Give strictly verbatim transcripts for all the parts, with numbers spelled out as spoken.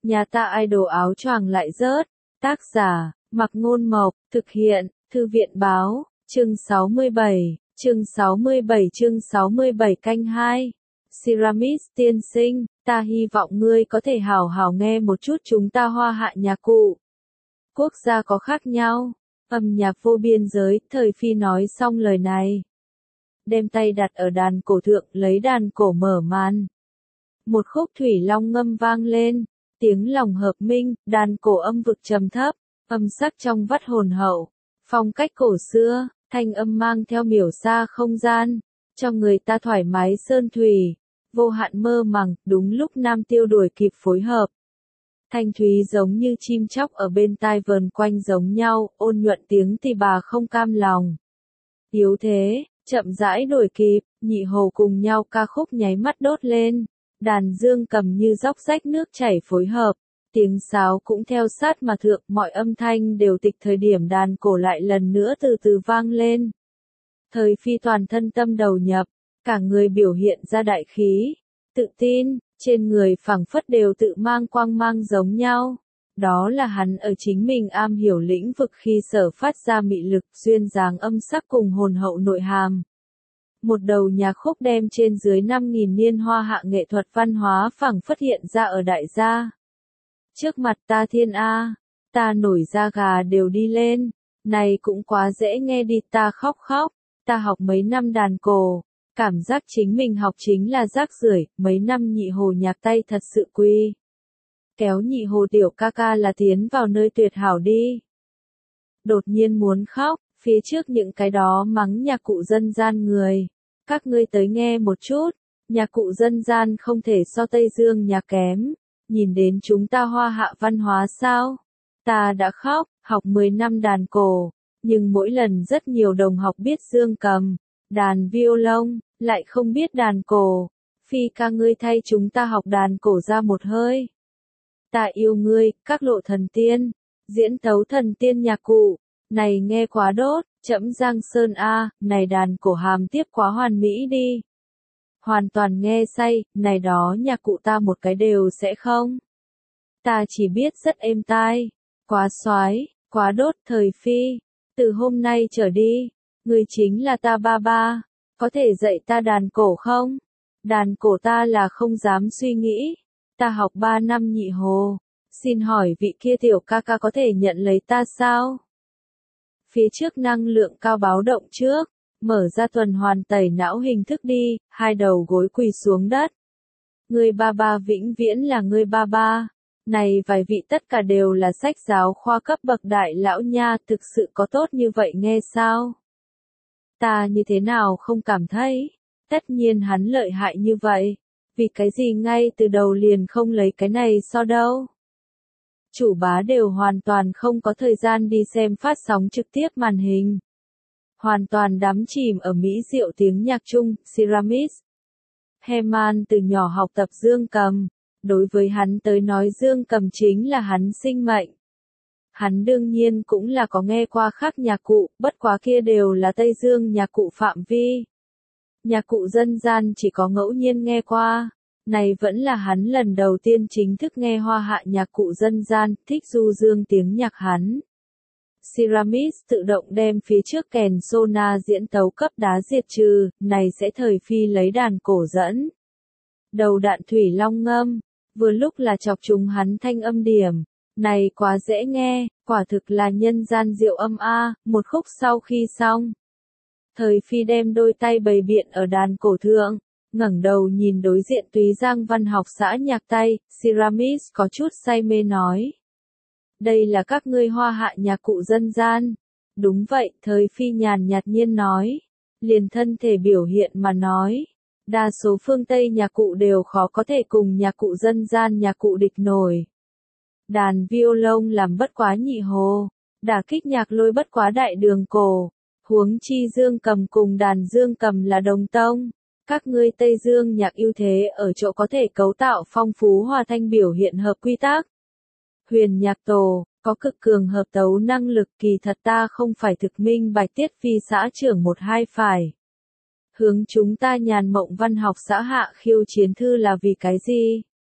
Nhà ta idol áo choàng lại rớt. Tác giả, Mặc Ngôn Mộc, thực hiện, Thư viện Báo, chương sáu mươi bảy, chương sáu mươi bảy chương sáu mươi bảy canh hai. Siramis tiên sinh, ta hy vọng ngươi có thể hảo hảo nghe một chút chúng ta Hoa Hạ nhạc cụ. Quốc gia có khác nhau, âm nhạc vô biên giới, Thời Phi nói xong lời này. Đem tay đặt ở đàn cổ thượng, lấy đàn cổ mở màn. Một khúc thủy long ngâm vang lên, tiếng lòng hợp minh, đàn cổ âm vực trầm thấp, âm sắc trong vắt hồn hậu, phong cách cổ xưa, thanh âm mang theo miểu xa không gian, cho người ta thoải mái sơn thủy, vô hạn mơ màng, đúng lúc Nam Tiêu đuổi kịp phối hợp. Thanh thúy giống như chim chóc ở bên tai vờn quanh giống nhau, ôn nhuận tiếng tỳ bà không cam lòng. Yếu thế, chậm rãi đuổi kịp, nhị hồ cùng nhau ca khúc nháy mắt đốt lên, đàn dương cầm như dốc rách nước chảy phối hợp, tiếng sáo cũng theo sát mà thượng, mọi âm thanh đều tịch thời điểm đàn cổ lại lần nữa từ từ vang lên. Thời Phi toàn thân tâm đầu nhập, cả người biểu hiện ra đại khí, tự tin, trên người phảng phất đều tự mang quang mang giống nhau. Đó là hắn ở chính mình am hiểu lĩnh vực khi sở phát ra mị lực, duyên dáng âm sắc cùng hồn hậu nội hàm. Một đầu nhạc khúc đem trên dưới năm nghìn niên Hoa Hạ nghệ thuật văn hóa phảng phất hiện ra ở đại gia. Trước mặt ta thiên A, ta nổi da gà đều đi lên, này cũng quá dễ nghe đi, ta khóc khóc, ta học mấy năm đàn cổ, cảm giác chính mình học chính là rác rưởi, mấy năm nhị hồ nhạc tay thật sự quy. Kéo nhị hồ tiểu ca ca là tiến vào nơi tuyệt hảo đi. Đột nhiên muốn khóc, phía trước những cái đó mắng nhạc cụ dân gian người. Các ngươi tới nghe một chút, nhạc cụ dân gian không thể so Tây Dương nhạc kém, nhìn đến chúng ta Hoa Hạ văn hóa sao? Ta đã khóc, học mười năm đàn cổ, nhưng mỗi lần rất nhiều đồng học biết dương cầm, đàn violon, lại không biết đàn cổ. Phi ca ngươi thay chúng ta học đàn cổ ra một hơi. Ta yêu ngươi, các lộ thần tiên, diễn tấu thần tiên nhạc cụ, này nghe quá đốt, Trẫm Giang Sơn a, này đàn cổ hàm tiếp quá hoàn mỹ đi. Hoàn toàn nghe say, này đó nhạc cụ ta một cái đều sẽ không. Ta chỉ biết rất êm tai, quá soái, quá đốt. Thời Phi, từ hôm nay trở đi, người chính là ta ba ba, có thể dạy ta đàn cổ không? Đàn cổ ta là không dám suy nghĩ, ta học ba năm nhị hồ, xin hỏi vị kia tiểu ca ca có thể nhận lấy ta sao? Phía trước năng lượng cao báo động trước, mở ra tuần hoàn tẩy não hình thức đi, hai đầu gối quỳ xuống đất. Ngươi ba ba vĩnh viễn là ngươi ba ba. Này vài vị tất cả đều là sách giáo khoa cấp bậc đại lão nha, thực sự có tốt như vậy nghe sao? Ta như thế nào không cảm thấy? Tất nhiên hắn lợi hại như vậy. Vì cái gì ngay từ đầu liền không lấy cái này so đâu? Chủ bá đều hoàn toàn không có thời gian đi xem phát sóng trực tiếp màn hình. Hoàn toàn đắm chìm ở mỹ diệu tiếng nhạc chung, Siramis. Heman từ nhỏ học tập dương cầm, đối với hắn tới nói dương cầm chính là hắn sinh mệnh. Hắn đương nhiên cũng là có nghe qua khác nhạc cụ, bất quá kia đều là Tây Dương nhạc cụ phạm vi. Nhạc cụ dân gian chỉ có ngẫu nhiên nghe qua. Này vẫn là hắn lần đầu tiên chính thức nghe Hoa Hạ nhạc cụ dân gian, thích du dương tiếng nhạc hắn. Siramis tự động đem phía trước kèn sona diễn tấu cấp đá diệt trừ, này sẽ Thời Phi lấy đàn cổ dẫn. Đầu đạn thủy long ngâm, vừa lúc là chọc trúng hắn thanh âm điểm. Này quá dễ nghe, quả thực là nhân gian diệu âm a, một khúc sau khi xong. Thời Phi đem đôi tay bày biện ở đàn cổ thượng. Ngẩng đầu nhìn đối diện Túy Giang Văn học xã nhạc tay, Siramis có chút say mê nói. Đây là các ngươi Hoa Hạ nhạc cụ dân gian. Đúng vậy, Thời Phi nhàn nhạt nhiên nói. Liền thân thể biểu hiện mà nói. Đa số phương Tây nhạc cụ đều khó có thể cùng nhạc cụ dân gian nhạc cụ địch nổi. Đàn violon làm bất quá nhị hồ, đả kích nhạc lôi bất quá đại đường cổ. Huống chi dương cầm cùng đàn dương cầm là đồng tông. Các ngươi Tây Dương nhạc ưu thế ở chỗ có thể cấu tạo phong phú hòa thanh biểu hiện hợp quy tắc. Huyền nhạc tổ, có cực cường hợp tấu năng lực, kỳ thật ta không phải thực minh bạch Tiết Phi xã trưởng một hai phải. Hướng chúng ta nhàn mộng văn học xã hạ khiêu chiến thư là vì cái gì?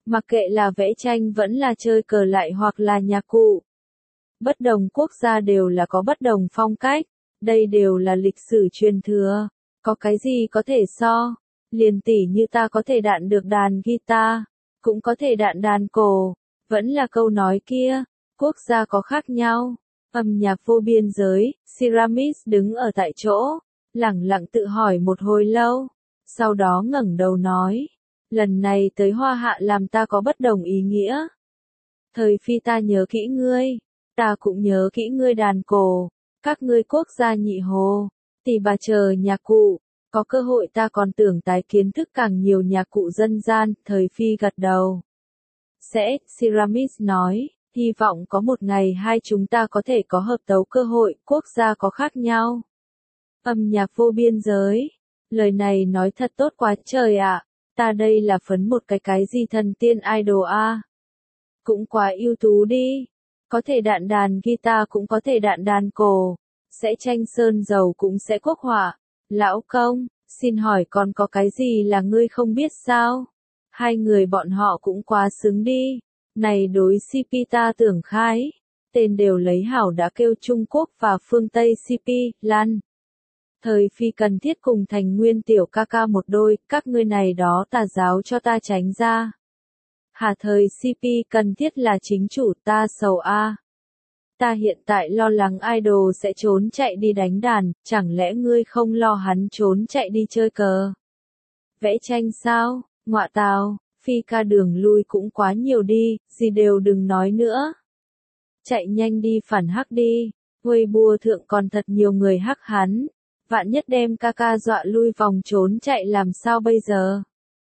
Mặc kệ là vẽ tranh vẫn là chơi cờ lại hoặc là nhạc cụ. Bất đồng quốc gia đều là có bất đồng phong cách, đây đều là lịch sử truyền thừa, có cái gì có thể so, liền tỉ như ta có thể đạn được đàn guitar, cũng có thể đạn đàn cổ, vẫn là câu nói kia, quốc gia có khác nhau, âm nhạc vô biên giới, Siramis đứng ở tại chỗ, lẳng lặng tự hỏi một hồi lâu, sau đó ngẩng đầu nói, lần này tới Hoa Hạ làm ta có bất đồng ý nghĩa. Thời phi ta nhớ kỹ ngươi, ta cũng nhớ kỹ ngươi đàn cổ, các ngươi quốc gia nhị hồ, tỉ bà chờ nhạc cụ, có cơ hội ta còn tưởng tái kiến thức càng nhiều nhạc cụ dân gian, thời phi gật đầu. Sẽ, Siramis nói, hy vọng có một ngày hai chúng ta có thể có hợp tấu cơ hội, quốc gia có khác nhau. Âm nhạc vô biên giới, lời này nói thật tốt quá trời ạ, ta đây là phấn một cái cái gì thần tiên idol a, cũng quá ưu tú đi. Có thể đạn đàn guitar cũng có thể đạn đàn cổ, sẽ tranh sơn dầu cũng sẽ quốc họa. Lão công, xin hỏi còn có cái gì là ngươi không biết sao? Hai người bọn họ cũng quá xứng đi. Này đối xê pê ta tưởng khai, tên đều lấy hảo đã kêu Trung Quốc và phương Tây xê pê, lăn. Thời phi cần thiết cùng thành nguyên tiểu ca ca một đôi, các ngươi này đó tà giáo cho ta tránh ra. Hà thời xê pê cần thiết là chính chủ ta sầu a. Ta hiện tại lo lắng idol sẽ trốn chạy đi đánh đàn, chẳng lẽ ngươi không lo hắn trốn chạy đi chơi cờ? Vẽ tranh sao? Ngọa tào, phi ca đường lui cũng quá nhiều đi, gì đều đừng nói nữa. Chạy nhanh đi phản hắc đi, Weibo thượng còn thật nhiều người hắc hắn. Vạn nhất đem ca ca dọa lui vòng trốn chạy làm sao bây giờ?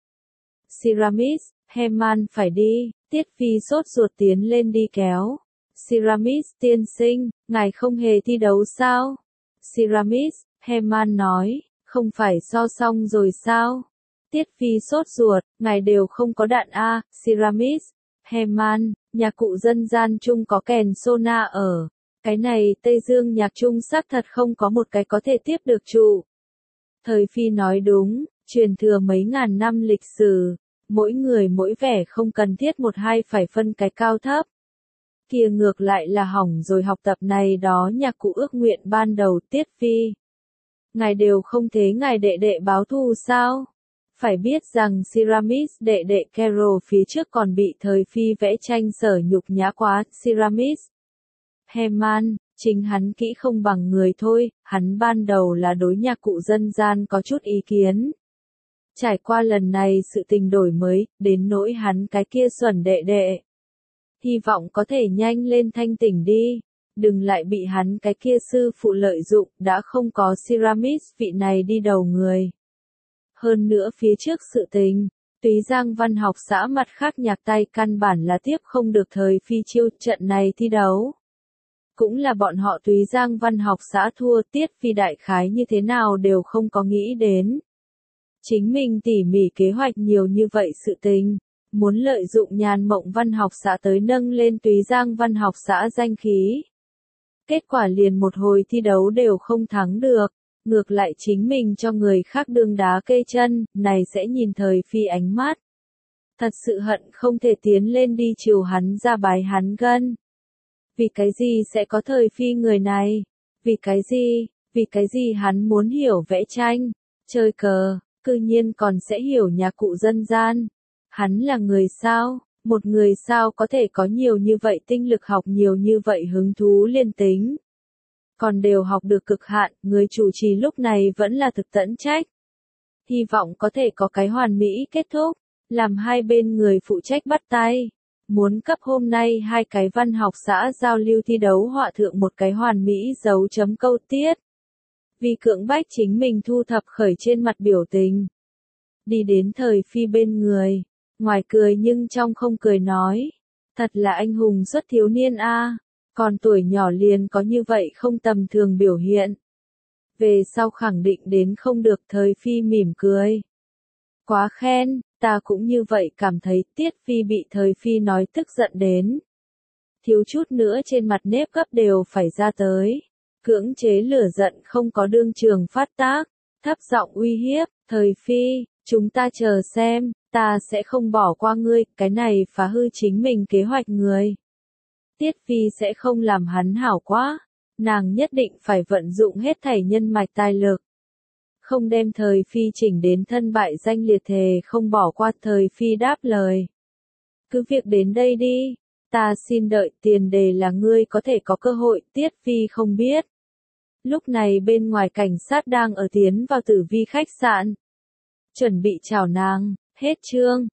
Siramis, Heman phải đi, Tiết Phi sốt ruột tiến lên đi kéo. Siramis tiên sinh, ngài không hề thi đấu sao? Siramis, Heman nói, không phải so xong rồi sao? Tiết Phi sốt ruột, ngài đều không có đạn a. Siramis, Heman, nhạc cụ dân gian chung có kèn sona ở. Cái này Tây Dương nhạc chung xác thật không có một cái có thể tiếp được trụ. Thời phi nói đúng, truyền thừa mấy ngàn năm lịch sử, mỗi người mỗi vẻ không cần thiết một hai phải phân cái cao thấp. Kia ngược lại là hỏng rồi học tập này đó nhạc cụ ước nguyện ban đầu Tiết Phi. Ngài đều không thế ngài đệ đệ báo thù sao? Phải biết rằng Siramis đệ đệ Carol phía trước còn bị thời phi vẽ tranh sở nhục nhã quá, Siramis. Heman, chính hắn kỹ không bằng người thôi, hắn ban đầu là đối nhạc cụ dân gian có chút ý kiến. Trải qua lần này sự tình đổi mới, đến nỗi hắn cái kia xuẩn đệ đệ. Hy vọng có thể nhanh lên thanh tỉnh đi, đừng lại bị hắn cái kia sư phụ lợi dụng, đã không có Siramis vị này đi đầu người. Hơn nữa phía trước sự tình, Túy Giang Văn học xã mặt khác nhạc tay căn bản là tiếp không được thời phi chiêu trận này thi đấu. Cũng là bọn họ Túy Giang Văn học xã thua Tiết Phi đại khái như thế nào đều không có nghĩ đến. Chính mình tỉ mỉ kế hoạch nhiều như vậy sự tình, muốn lợi dụng Nhàn Mộng Văn học xã tới nâng lên Túy Giang Văn học xã danh khí. Kết quả liền một hồi thi đấu đều không thắng được, ngược lại chính mình cho người khác đương đá kê chân, này sẽ nhìn thời phi ánh mắt. Thật sự hận không thể tiến lên đi chiều hắn ra bài hắn gân. Vì cái gì sẽ có thời phi người này? Vì cái gì? Vì cái gì hắn muốn hiểu vẽ tranh, chơi cờ, cư nhiên còn sẽ hiểu nhạc cụ dân gian? Hắn là người sao? Một người sao có thể có nhiều như vậy tinh lực học nhiều như vậy hứng thú liên tính? Còn đều học được cực hạn, người chủ trì lúc này vẫn là thực tận trách. Hy vọng có thể có cái hoàn mỹ kết thúc, làm hai bên người phụ trách bắt tay. Muốn cấp hôm nay hai cái văn học xã giao lưu thi đấu họa thượng một cái hoàn mỹ dấu chấm câu tiết. Vì cưỡng bách chính mình thu thập khởi trên mặt biểu tình. Đi đến thời phi bên người, ngoài cười nhưng trong không cười nói. Thật là anh hùng xuất thiếu niên a, còn tuổi nhỏ liền có như vậy không tầm thường biểu hiện. Về sau khẳng định đến không được thời phi mỉm cười. Quá khen. Ta cũng như vậy cảm thấy Tiết Phi bị thời phi nói tức giận đến. Thiếu chút nữa trên mặt nếp gấp đều phải ra tới. Cưỡng chế lửa giận không có đương trường phát tác. Thấp giọng uy hiếp, thời phi, Chúng ta chờ xem, ta sẽ không bỏ qua ngươi, cái này phá hư chính mình kế hoạch người. Tiết Phi sẽ không làm hắn hảo quá, nàng nhất định phải vận dụng hết thảy nhân mạch tài lực. Không đem Thời Phi chỉnh đến thân bại danh liệt, thề không bỏ qua. Thời Phi đáp lời. Cứ việc đến đây đi, ta xin đợi, tiền đề là ngươi có thể có cơ hội. Tiết Phi không biết. Lúc này bên ngoài cảnh sát đang ở tiến vào Tử Vi khách sạn. Chuẩn bị chào nàng, hết chương.